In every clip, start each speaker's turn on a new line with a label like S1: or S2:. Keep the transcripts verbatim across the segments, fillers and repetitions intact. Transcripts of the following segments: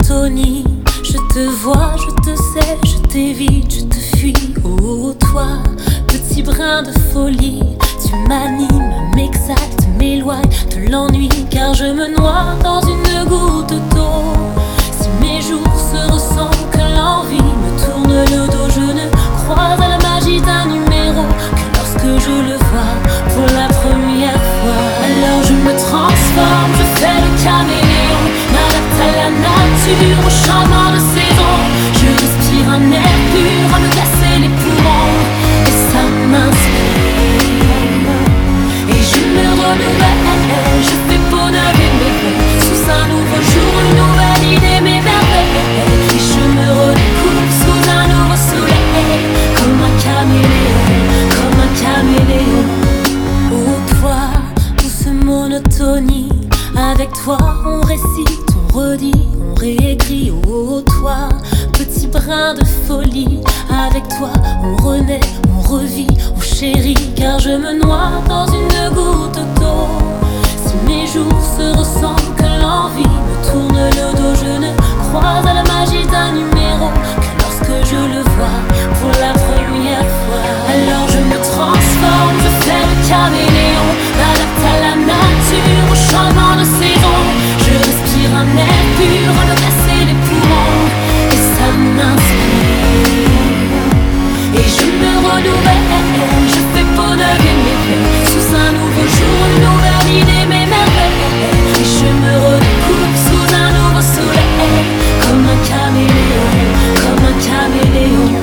S1: monotonie. Je te vois, je te sais, je t'évite, je te fuis. Oh toi, petit brin de folie, tu m'animes, m'exalte, m'éloigne de l'ennui, car je me noie dans une goutte d'eau. Si mes jours se ressentent, que l'envie me tourne le dos, je ne crois à la magie d'un numéro que lorsque je le vois pour la première fois. Alors je me transforme, je fais le caméléon, m'adapte à la nature, au changement de saison. Je respire un air pur à me casser les poumons, et ça m'inspire. Et je me renouvelle, je fais peau neuve et m'éveille, sous un nouveau jour, une nouvelle idée m'émerveille. Et je me redécouvre sous un nouveau soleil, comme un caméléon, comme un caméléon. Oh toi, douce monotonie, avec toi on récite, on redit, on réécrit. Oh toi, petit brin de folie, avec toi on renaît, on revit, on chérit, car je me noie dans une goutte d'eau. Si mes jours se ressemblent, que l'envie me tourne le dos, je ne crois à la magie d'un numéro que lorsque je le vois pour la première fois. Alors je me transforme, je fais le caméléon, m'adapte à la nature, au changement de saison. Je respire un air pur à me casser les poumons, et ça m'inspire. Et je me renouvelle, je fais peau neuve et m'éveille, sous un nouveau jour, une nouvelle idée m'émerveille. Et je me redécouvre sous un nouveau soleil, comme un caméléon, comme un caméléon.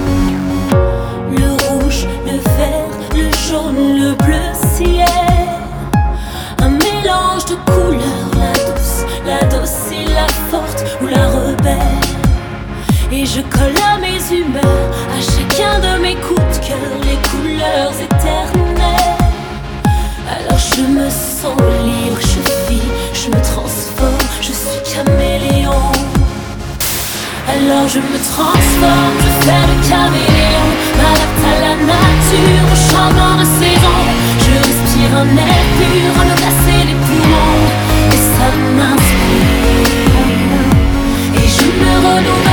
S1: Le rouge, le vert, le jaune, le bleu ciel, un mélange de couleurs, la douce, la docile, la forte ou la rebelle. Et je colle à mes humeurs, à chacun de mes coups de cœur, les couleurs éternelles. Alors je me sens libre, je vis, je me transforme, je suis caméléon. Alors je me transforme, je fais le caméléon, m'adapte à la nature, au changement de saison. Je respire un air pur à me casser les poumons, et ça m'inspire. Et je me renouvelle,